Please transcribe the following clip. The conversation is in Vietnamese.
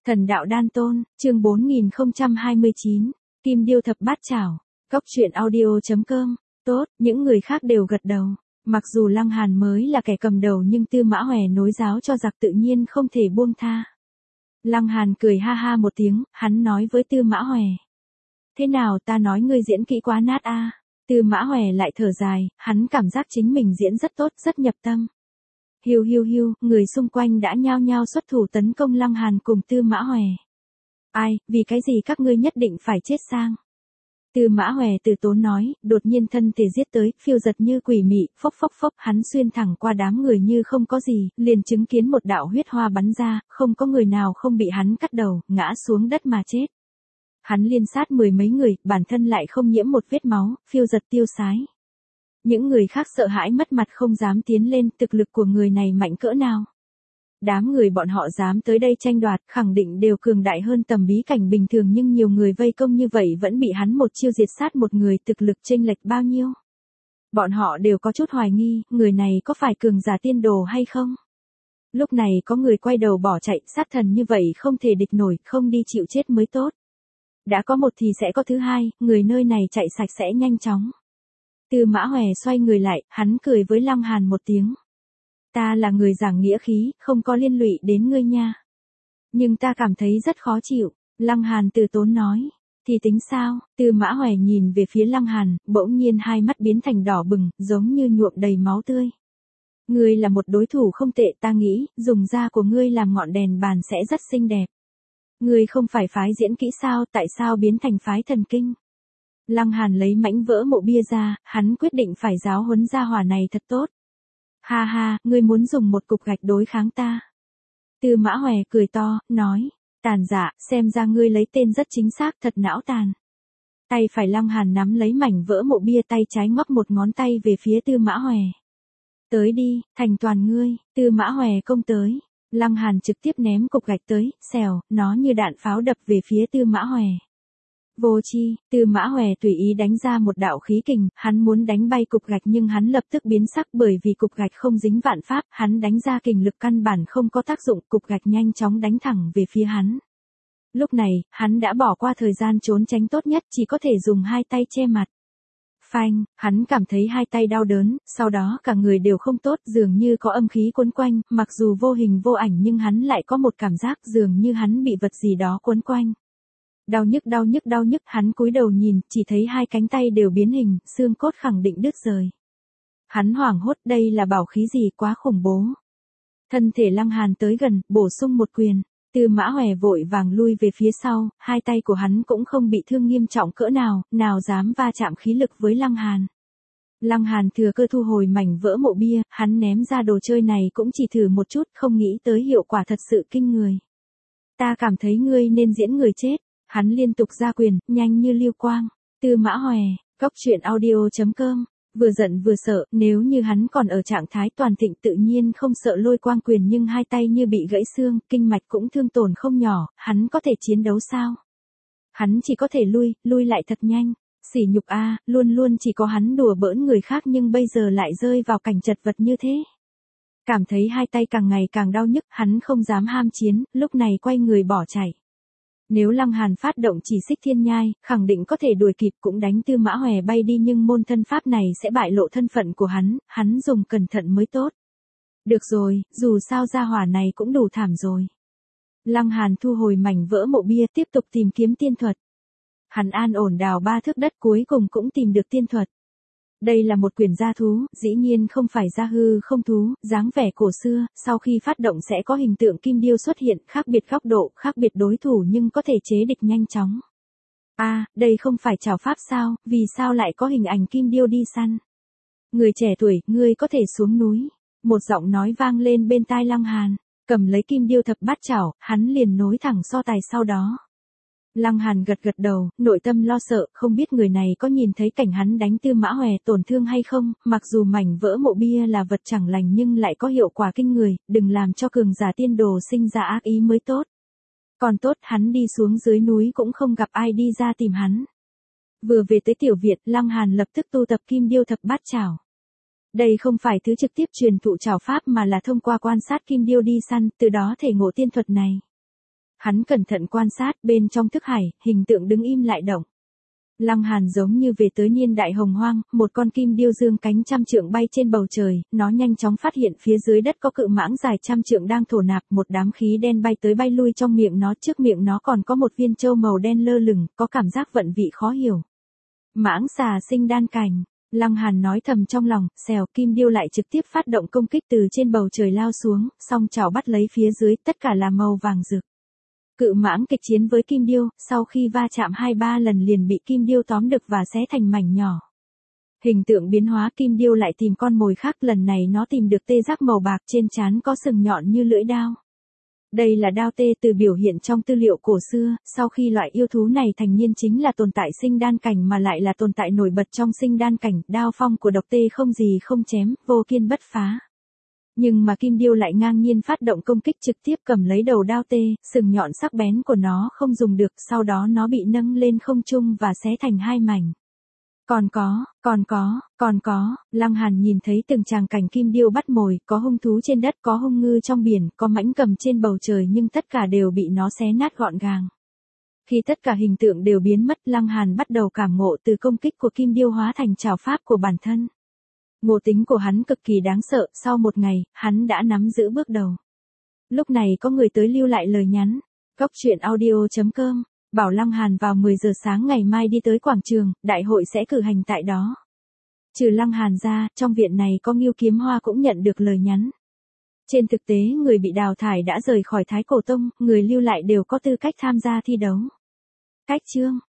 Thần đạo đan tôn, chương 4029, Kim điêu thập bát chảo. Cóc truyện audio.com. Tốt, những người khác đều gật đầu. Mặc dù Lăng Hàn mới là kẻ cầm đầu nhưng Tư Mã Hoè nối giáo cho giặc tự nhiên không thể buông tha. Lăng Hàn cười ha ha một tiếng, hắn nói với Tư Mã Hoè. Thế nào, ta nói ngươi diễn kỹ quá nát a. Tư Mã Hoè lại thở dài, hắn cảm giác chính mình diễn rất tốt, rất nhập tâm. Hiu hiu hiu, người xung quanh đã nhao nhao xuất thủ tấn công Lăng Hàn cùng Tư Mã Hoè. Ai, vì cái gì các ngươi nhất định phải chết sang? Tư Mã Hoè từ tốn nói, đột nhiên thân thể giết tới, phiêu giật như quỷ mị, phốc phốc phốc, hắn xuyên thẳng qua đám người như không có gì, liền chứng kiến một đạo huyết hoa bắn ra, không có người nào không bị hắn cắt đầu, ngã xuống đất mà chết. Hắn liên sát mười mấy người, bản thân lại không nhiễm một vết máu, phiêu giật tiêu sái. Những người khác sợ hãi mất mặt không dám tiến lên, thực lực của người này mạnh cỡ nào. Đám người bọn họ dám tới đây tranh đoạt, khẳng định đều cường đại hơn tầm bí cảnh bình thường, nhưng nhiều người vây công như vậy vẫn bị hắn một chiêu diệt sát một người, thực lực chênh lệch bao nhiêu. Bọn họ đều có chút hoài nghi, người này có phải cường giả tiên đồ hay không? Lúc này có người quay đầu bỏ chạy, sát thần như vậy không thể địch nổi, không đi chịu chết mới tốt. Đã có một thì sẽ có thứ hai, người nơi này chạy sạch sẽ nhanh chóng. Tư Mã Hoè xoay người lại, hắn cười với Lăng Hàn một tiếng. Ta là người giảng nghĩa khí, không có liên lụy đến ngươi nha. Nhưng ta cảm thấy rất khó chịu, Lăng Hàn từ tốn nói. Thì tính sao? Tư Mã Hoè nhìn về phía Lăng Hàn, bỗng nhiên hai mắt biến thành đỏ bừng, giống như nhuộm đầy máu tươi. Ngươi là một đối thủ không tệ, ta nghĩ, dùng da của ngươi làm ngọn đèn bàn sẽ rất xinh đẹp. Ngươi không phải phái diễn kỹ sao, tại sao biến thành phái thần kinh? Lăng Hàn lấy mảnh vỡ mộ bia ra, hắn quyết định phải giáo huấn gia hỏa này thật tốt. Ha ha, ngươi muốn dùng một cục gạch đối kháng ta. Tư Mã Hoè cười to, nói, tàn dạ, xem ra ngươi lấy tên rất chính xác, thật não tàn. Tay phải Lăng Hàn nắm lấy mảnh vỡ mộ bia, tay trái ngoắc một ngón tay về phía Tư Mã Hoè. Tới đi, thành toàn ngươi. Tư Mã Hoè công tới. Lăng Hàn trực tiếp ném cục gạch tới, xèo, nó như đạn pháo đập về phía Tư Mã Hoè. Vô chi, Tư Mã Hoè tùy ý đánh ra một đạo khí kình, hắn muốn đánh bay cục gạch nhưng hắn lập tức biến sắc bởi vì cục gạch không dính vạn pháp, hắn đánh ra kình lực căn bản không có tác dụng, cục gạch nhanh chóng đánh thẳng về phía hắn. Lúc này, hắn đã bỏ qua thời gian trốn tránh tốt nhất, chỉ có thể dùng hai tay che mặt. Phanh, hắn cảm thấy hai tay đau đớn, sau đó cả người đều không tốt, dường như có âm khí quấn quanh, mặc dù vô hình vô ảnh nhưng hắn lại có một cảm giác dường như hắn bị vật gì đó quấn quanh. Đau nhức, hắn cúi đầu nhìn, chỉ thấy hai cánh tay đều biến hình, xương cốt khẳng định đứt rời. Hắn hoảng hốt, đây là bảo khí gì, quá khủng bố. Thân thể Lăng Hàn tới gần, bổ sung một quyền. Tư Mã Hoè vội vàng lui về phía sau, hai tay của hắn cũng không bị thương nghiêm trọng cỡ nào, nào dám va chạm khí lực với Lăng Hàn. Lăng Hàn thừa cơ thu hồi mảnh vỡ mộ bia, hắn ném ra đồ chơi này cũng chỉ thử một chút, không nghĩ tới hiệu quả thật sự kinh người. Ta cảm thấy ngươi nên diễn người chết. Hắn liên tục ra quyền, nhanh như lưu quang. Tư Mã Hoè, Cóc truyện audio.com. Vừa giận vừa sợ, nếu như hắn còn ở trạng thái toàn thịnh tự nhiên không sợ lôi quang quyền, nhưng hai tay như bị gãy xương, kinh mạch cũng thương tổn không nhỏ, hắn có thể chiến đấu sao? Hắn chỉ có thể lui lại thật nhanh. Sỉ nhục a, luôn luôn chỉ có hắn đùa bỡn người khác nhưng bây giờ lại rơi vào cảnh chật vật như thế. Cảm thấy hai tay càng ngày càng đau nhức, hắn không dám ham chiến, lúc này quay người bỏ chạy. Nếu Lăng Hàn phát động chỉ xích thiên nhai, khẳng định có thể đuổi kịp, cũng đánh Tư Mã Hoè bay đi, nhưng môn thân pháp này sẽ bại lộ thân phận của hắn dùng cẩn thận mới tốt. Được rồi, dù sao gia hỏa này cũng đủ thảm rồi. Lăng Hàn thu hồi mảnh vỡ mộ bia, tiếp tục tìm kiếm tiên thuật. Hắn an ổn đào 3 thước đất, cuối cùng cũng tìm được tiên thuật. Đây là một quyển gia thú, dĩ nhiên không phải gia hư không thú, dáng vẻ cổ xưa, sau khi phát động sẽ có hình tượng kim điêu xuất hiện, khác biệt góc độ, khác biệt đối thủ nhưng có thể chế địch nhanh chóng. Đây không phải trảo pháp sao, vì sao lại có hình ảnh kim điêu đi săn? Người trẻ tuổi, ngươi có thể xuống núi. Một giọng nói vang lên bên tai Lăng Hàn, cầm lấy kim điêu thập bát chảo, hắn liền nối thẳng so tài sau đó. Lăng Hàn gật đầu, nội tâm lo sợ, không biết người này có nhìn thấy cảnh hắn đánh Tư Mã Hoè tổn thương hay không, mặc dù mảnh vỡ mộ bia là vật chẳng lành nhưng lại có hiệu quả kinh người, đừng làm cho cường giả tiên đồ sinh ra ác ý mới tốt. Còn tốt hắn đi xuống dưới núi cũng không gặp ai đi ra tìm hắn. Vừa về tới tiểu viện, Lăng Hàn lập tức tu tập kim điêu thập bát chảo. Đây không phải thứ trực tiếp truyền thụ trảo pháp mà là thông qua quan sát kim điêu đi săn, từ đó thể ngộ tiên thuật này. Hắn cẩn thận quan sát, bên trong thức hải, hình tượng đứng im lại động. Lăng Hàn giống như về tới niên đại hồng hoang, một con kim điêu dương cánh trăm trượng bay trên bầu trời, nó nhanh chóng phát hiện phía dưới đất có cự mãng dài trăm trượng đang thổ nạp, một đám khí đen bay tới bay lui trong miệng nó, trước miệng nó còn có một viên châu màu đen lơ lửng, có cảm giác vận vị khó hiểu. Mãng xà sinh đan cảnh, Lăng Hàn nói thầm trong lòng, xèo, kim điêu lại trực tiếp phát động công kích từ trên bầu trời lao xuống, song chảo bắt lấy phía dưới, tất cả là màu vàng rực. Cự mãng kịch chiến với kim điêu, sau khi va chạm 2-3 lần liền bị kim điêu tóm được và xé thành mảnh nhỏ. Hình tượng biến hóa, kim điêu lại tìm con mồi khác, lần này nó tìm được tê giác màu bạc, trên trán có sừng nhọn như lưỡi đao. Đây là đao tê, từ biểu hiện trong tư liệu cổ xưa, sau khi loại yêu thú này thành niên chính là tồn tại sinh đan cảnh mà lại là tồn tại nổi bật trong sinh đan cảnh, đao phong của độc tê không gì không chém, vô kiên bất phá. Nhưng mà kim điêu lại ngang nhiên phát động công kích, trực tiếp cầm lấy đầu đao tê, sừng nhọn sắc bén của nó không dùng được, sau đó nó bị nâng lên không trung và xé thành hai mảnh. Còn có, Lăng Hàn nhìn thấy từng tràng cảnh kim điêu bắt mồi, có hung thú trên đất, có hung ngư trong biển, có mãnh cầm trên bầu trời, nhưng tất cả đều bị nó xé nát gọn gàng. Khi tất cả hình tượng đều biến mất, Lăng Hàn bắt đầu cảm ngộ từ công kích của kim điêu hóa thành trảo pháp của bản thân. Ngộ tính của hắn cực kỳ đáng sợ, sau một ngày, hắn đã nắm giữ bước đầu. Lúc này có người tới lưu lại lời nhắn. Goctruyện.audio.com bảo Lăng Hàn vào 10 giờ sáng ngày mai đi tới quảng trường, đại hội sẽ cử hành tại đó. Trừ Lăng Hàn ra, trong viện này có Ngưu Kiếm Hoa cũng nhận được lời nhắn. Trên thực tế người bị đào thải đã rời khỏi Thái Cổ Tông, người lưu lại đều có tư cách tham gia thi đấu. Cách chương